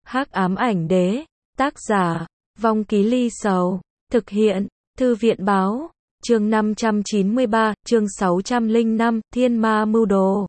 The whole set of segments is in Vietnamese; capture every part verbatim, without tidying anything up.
Hắc ám ảnh đế, tác giả, Vong Ký Ly Sầu, thực hiện, Thư viện báo, chương năm trăm chín mươi ba, chương sáu trăm lẻ năm, Thiên Ma Mưu Đồ.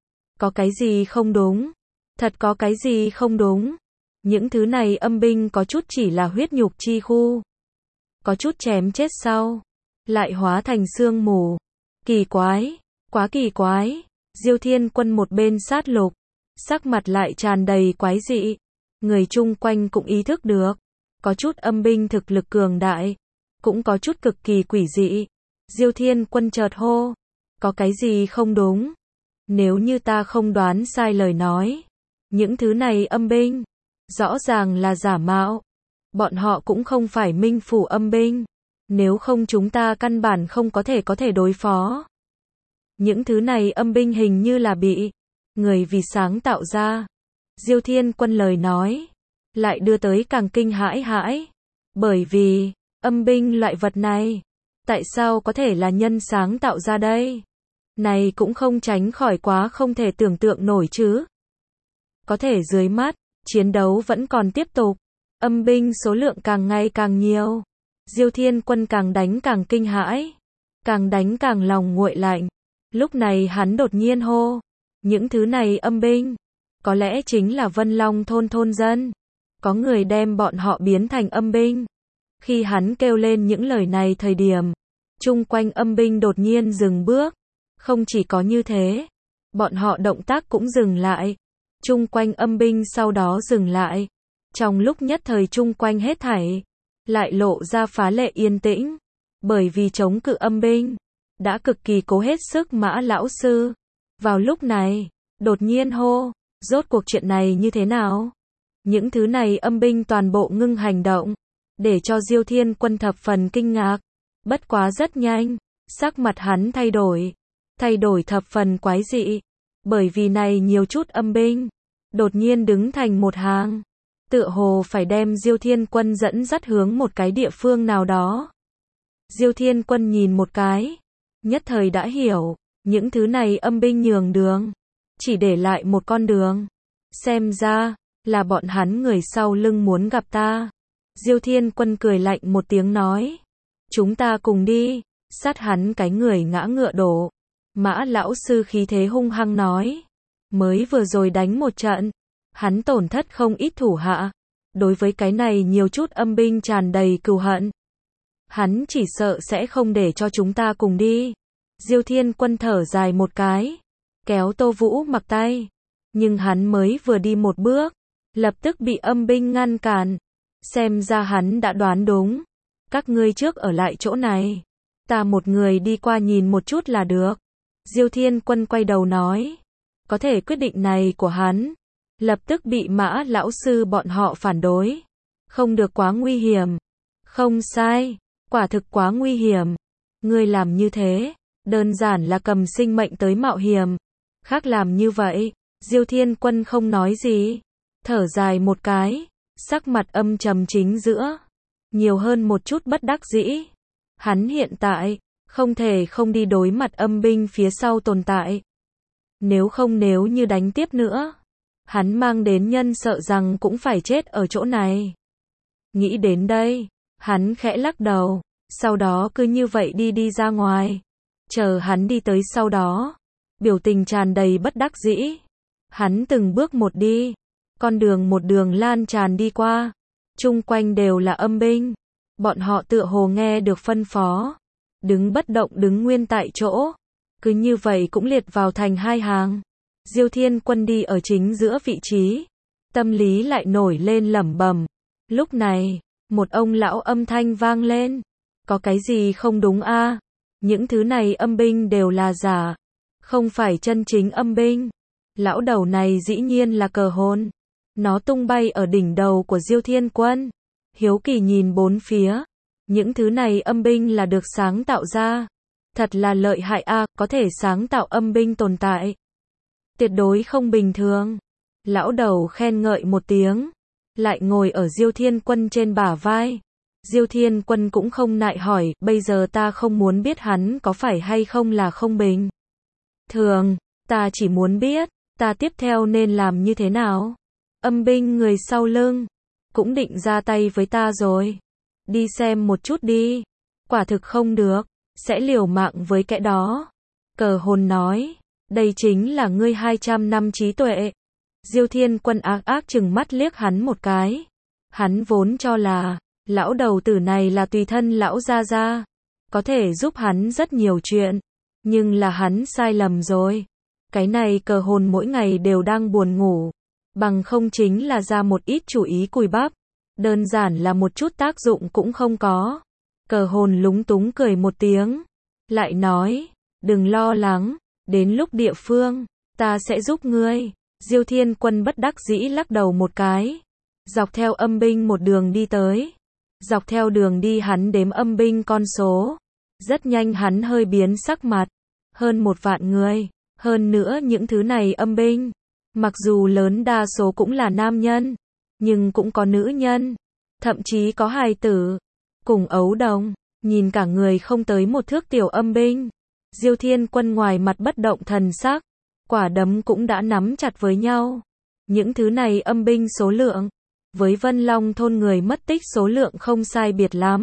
Có cái gì không đúng? Thật có cái gì không đúng? Những thứ này âm binh có chút chỉ là huyết nhục chi khu. Có chút chém chết sau, lại hóa thành sương mù. Kỳ quái, quá kỳ quái. Diêu Thiên Quân một bên sát lục, sắc mặt lại tràn đầy quái dị. Người chung quanh cũng ý thức được, có chút âm binh thực lực cường đại, cũng có chút cực kỳ quỷ dị. Diêu Thiên Quân chợt hô, có cái gì không đúng? Nếu như ta không đoán sai lời nói, những thứ này âm binh, rõ ràng là giả mạo. Bọn họ cũng không phải minh phủ âm binh, nếu không chúng ta căn bản không có thể có thể đối phó. Những thứ này âm binh hình như là bị người vì sáng tạo ra. Diêu Thiên Quân lời nói lại đưa tới càng kinh hãi hãi, bởi vì âm binh loại vật này, tại sao có thể là nhân sáng tạo ra đây? Này cũng không tránh khỏi quá không thể tưởng tượng nổi chứ. Có thể dưới mắt, chiến đấu vẫn còn tiếp tục, âm binh số lượng càng ngày càng nhiều. Diêu Thiên Quân càng đánh càng kinh hãi, càng đánh càng lòng nguội lạnh. Lúc này hắn đột nhiên hô, những thứ này âm binh, có lẽ chính là Vân Long thôn thôn dân. Có người đem bọn họ biến thành âm binh. Khi hắn kêu lên những lời này thời điểm, chung quanh âm binh đột nhiên dừng bước. Không chỉ có như thế, bọn họ động tác cũng dừng lại. Chung quanh âm binh sau đó dừng lại. Trong lúc nhất thời chung quanh hết thảy, lại lộ ra phá lệ yên tĩnh. Bởi vì chống cự âm binh, đã cực kỳ cố hết sức Mã lão sư. Vào lúc này, đột nhiên hô, rốt cuộc chuyện này như thế nào? Những thứ này âm binh toàn bộ ngưng hành động, để cho Diêu Thiên Quân thập phần kinh ngạc. Bất quá rất nhanh, sắc mặt hắn thay đổi, thay đổi thập phần quái dị. Bởi vì này nhiều chút âm binh, đột nhiên đứng thành một hàng, tựa hồ phải đem Diêu Thiên Quân dẫn dắt hướng một cái địa phương nào đó. Diêu Thiên Quân nhìn một cái, nhất thời đã hiểu, những thứ này âm binh nhường đường, chỉ để lại một con đường. Xem ra, là bọn hắn người sau lưng muốn gặp ta. Diêu Thiên Quân cười lạnh một tiếng nói, chúng ta cùng đi. Sát hắn cái người ngã ngựa đổ. Mã lão sư khí thế hung hăng nói, mới vừa rồi đánh một trận, hắn tổn thất không ít thủ hạ. Đối với cái này nhiều chút âm binh tràn đầy cừu hận. Hắn chỉ sợ sẽ không để cho chúng ta cùng đi. Diêu Thiên Quân thở dài một cái, kéo Tô Vũ Mặc tay. Nhưng hắn mới vừa đi một bước, lập tức bị âm binh ngăn cản. Xem ra hắn đã đoán đúng. Các ngươi trước ở lại chỗ này, ta một người đi qua nhìn một chút là được. Diêu Thiên Quân quay đầu nói, có thể quyết định này của hắn, lập tức bị Mã lão sư bọn họ phản đối. Không được quá nguy hiểm. Không sai, quả thực quá nguy hiểm. Ngươi làm như thế, đơn giản là cầm sinh mệnh tới mạo hiểm. Khác làm như vậy, Diêu Thiên Quân không nói gì, thở dài một cái, sắc mặt âm trầm chính giữa, nhiều hơn một chút bất đắc dĩ. Hắn hiện tại, không thể không đi đối mặt âm binh phía sau tồn tại. Nếu không nếu như đánh tiếp nữa, hắn mang đến nhân sợ rằng cũng phải chết ở chỗ này. Nghĩ đến đây, hắn khẽ lắc đầu, sau đó cứ như vậy đi đi ra ngoài. Chờ hắn đi tới sau đó, biểu tình tràn đầy bất đắc dĩ. Hắn từng bước một đi, con đường một đường lan tràn đi qua, chung quanh đều là âm binh. Bọn họ tựa hồ nghe được phân phó, đứng bất động đứng nguyên tại chỗ, cứ như vậy cũng liệt vào thành hai hàng. Diêu Thiên Quân đi ở chính giữa vị trí, tâm lý lại nổi lên lẩm bẩm. Lúc này, một ông lão âm thanh vang lên, có cái gì không đúng a? Những thứ này âm binh đều là giả, không phải chân chính âm binh. Lão đầu này dĩ nhiên là cờ hồn. Nó tung bay ở đỉnh đầu của Diêu Thiên Quân, hiếu kỳ nhìn bốn phía. Những thứ này âm binh là được sáng tạo ra, thật là lợi hại a, có thể sáng tạo âm binh tồn tại, tuyệt đối không bình thường. Lão đầu khen ngợi một tiếng, lại ngồi ở Diêu Thiên Quân trên bả vai. Diêu Thiên Quân cũng không nại hỏi, bây giờ ta không muốn biết hắn có phải hay không là không bình thường, ta chỉ muốn biết, ta tiếp theo nên làm như thế nào. Âm binh người sau lưng, cũng định ra tay với ta rồi. Đi xem một chút đi. Quả thực không được, sẽ liều mạng với kẻ đó. Cờ hồn nói, đây chính là ngươi hai trăm năm trí tuệ. Diêu Thiên Quân ác ác chừng mắt liếc hắn một cái. Hắn vốn cho là, lão đầu tử này là tùy thân lão gia gia, có thể giúp hắn rất nhiều chuyện. Nhưng là hắn sai lầm rồi. Cái này cờ hồn mỗi ngày đều đang buồn ngủ. Bằng không chính là ra một ít chủ ý cùi bắp. Đơn giản là một chút tác dụng cũng không có. Cờ hồn lúng túng cười một tiếng. Lại nói, đừng lo lắng, đến lúc địa phương, ta sẽ giúp ngươi. Diêu Thiên Quân bất đắc dĩ lắc đầu một cái. Dọc theo âm binh một đường đi tới. Dọc theo đường đi hắn đếm âm binh con số. Rất nhanh hắn hơi biến sắc mặt. Hơn một vạn người. Hơn nữa những thứ này âm binh. Mặc dù lớn đa số cũng là nam nhân. Nhưng cũng có nữ nhân. Thậm chí có hài tử. Cùng ấu đồng. Nhìn cả người không tới một thước tiểu âm binh. Diêu Thiên Quân ngoài mặt bất động thần sắc. Quả đấm cũng đã nắm chặt với nhau. Những thứ này âm binh số lượng. Với Vân Long thôn người mất tích số lượng không sai biệt lắm.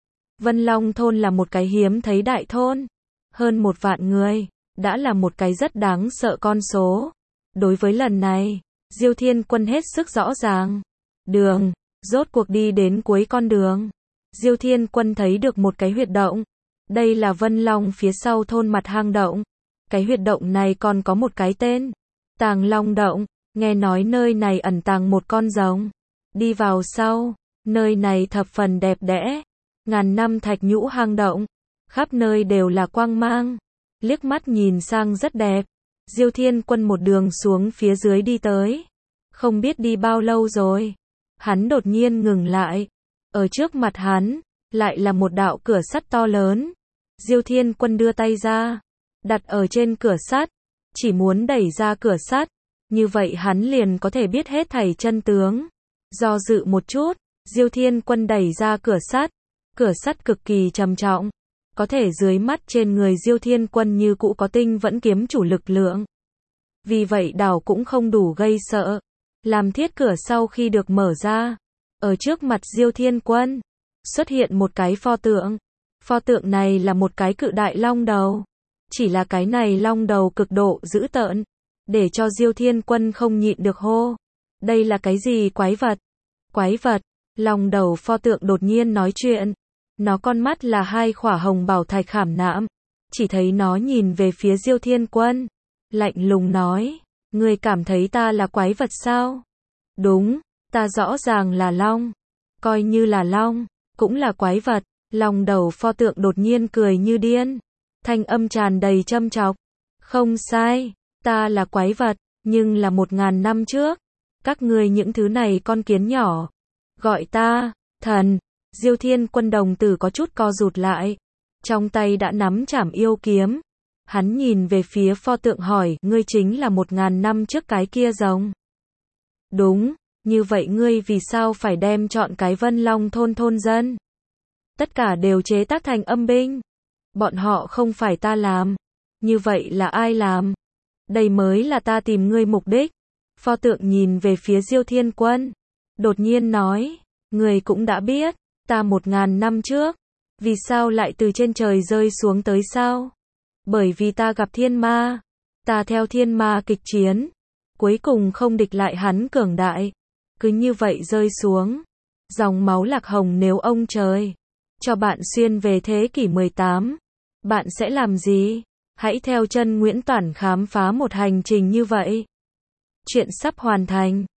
Vân Long thôn là một cái hiếm thấy đại thôn. Hơn một vạn người. Đã là một cái rất đáng sợ con số. Đối với lần này, Diêu Thiên Quân hết sức rõ ràng. Đường, rốt cuộc đi đến cuối con đường. Diêu Thiên Quân thấy được một cái huyệt động. Đây là Vân Long phía sau thôn mặt hang động. Cái huyệt động này còn có một cái tên. Tàng Long Động. Nghe nói nơi này ẩn tàng một con rồng. Đi vào sau, nơi này thập phần đẹp đẽ. Ngàn năm thạch nhũ hang động. Khắp nơi đều là quang mang. Liếc mắt nhìn sang rất đẹp. Diêu Thiên Quân một đường xuống phía dưới đi tới. Không biết đi bao lâu rồi. Hắn đột nhiên ngừng lại. Ở trước mặt hắn, lại là một đạo cửa sắt to lớn. Diêu Thiên Quân đưa tay ra. Đặt ở trên cửa sắt. Chỉ muốn đẩy ra cửa sắt. Như vậy hắn liền có thể biết hết thảy chân tướng. Do dự một chút, Diêu Thiên Quân đẩy ra cửa sắt. Cửa sắt cực kỳ trầm trọng. Có thể dưới mắt trên người Diêu Thiên Quân như cũ có tinh vẫn kiếm chủ lực lượng. Vì vậy đảo cũng không đủ gây sợ. Làm thiết cửa sau khi được mở ra. Ở trước mặt Diêu Thiên Quân, xuất hiện một cái pho tượng. Pho tượng này là một cái cự đại long đầu. Chỉ là cái này long đầu cực độ dữ tợn. Để cho Diêu Thiên Quân không nhịn được hô. Đây là cái gì quái vật? Quái vật, long đầu pho tượng đột nhiên nói chuyện. Nó con mắt là hai khỏa hồng bảo thạch khảm nạm. Chỉ thấy nó nhìn về phía Diêu Thiên Quân. Lạnh lùng nói. Ngươi cảm thấy ta là quái vật sao? Đúng, ta rõ ràng là long. Coi như là long, cũng là quái vật. Long đầu pho tượng đột nhiên cười như điên. Thanh âm tràn đầy châm chọc. Không sai, ta là quái vật, nhưng là một ngàn năm trước. Các ngươi những thứ này con kiến nhỏ. Gọi ta, thần. Diêu Thiên Quân đồng tử có chút co rụt lại. Trong tay đã nắm trảm yêu kiếm. Hắn nhìn về phía pho tượng hỏi, ngươi chính là một ngàn năm trước cái kia rồng. Đúng, như vậy ngươi vì sao phải đem chọn cái Vân Long thôn thôn dân? Tất cả đều chế tác thành âm binh. Bọn họ không phải ta làm. Như vậy là ai làm? Đây mới là ta tìm ngươi mục đích. Pho tượng nhìn về phía Diêu Thiên Quân. Đột nhiên nói, ngươi cũng đã biết, ta một ngàn năm trước. Vì sao lại từ trên trời rơi xuống tới sao? Bởi vì ta gặp thiên ma. Ta theo thiên ma kịch chiến. Cuối cùng không địch lại hắn cường đại. Cứ như vậy rơi xuống. Dòng máu lạc hồng nếu ông trời cho bạn xuyên về thế kỷ mười tám. Bạn sẽ làm gì? Hãy theo chân Nguyễn Toản khám phá một hành trình như vậy. Chuyện sắp hoàn thành.